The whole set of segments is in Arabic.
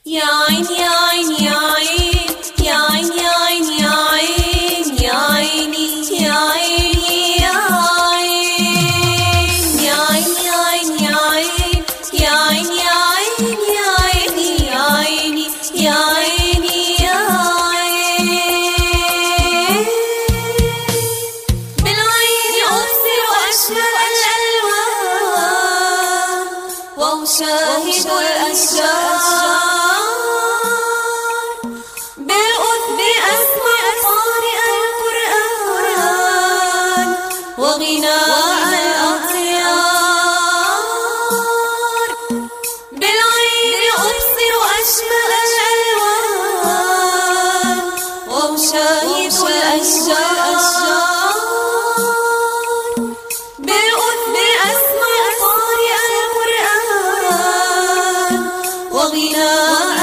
يا عين يا عين يا عين يا عين يا عين يا عين يا عيني يا عيني يا عين يا عين يا عين يا عين يا عين يا عين يا عيني يا عيني يا عين. بالعين أبصر أشهر الألوان وأشاهد الأشجار، بالأذن أسمع قارئ القرآن وغناء الأطيار. بالعين أبصر أشهر الألوان وأشاهد الأشجار، بالأذن أسمع قارئ القرآن وغناء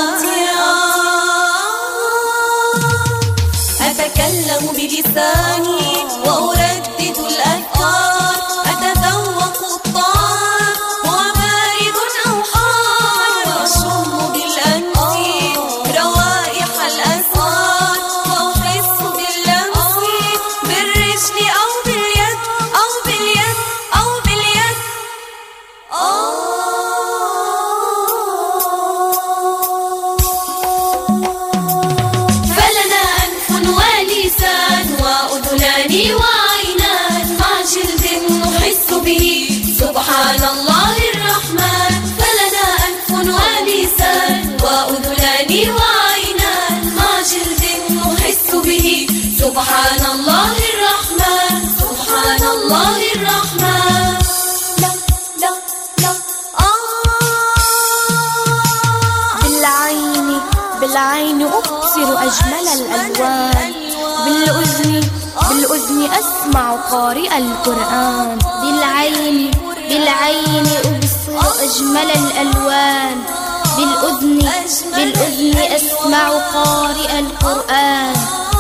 الأطيار. أتكلم بلساني وأردد الأذكار، أتذوق الطعام وبارد أو حار، وأشم بالأنف روائح الأزهار، وأحس باللمس بالرجل أو باليد أو باليد أو باليد. فلنا أنف ولسان وأذنان وعينان، مع جلد نحس به سبحان الله الرحمن. فلنا أنف ولسان وأذنان وعينان، مع جلد نحس به سبحان الله الرحمن. سبحان الله الرحمن. لا لا لا بالعين أبصر أجمل الألوان، بالأذن أسمع قارئ القرآن. بالعين أبصر أجمل الألوان، بالأذن أسمع قارئ القرآن.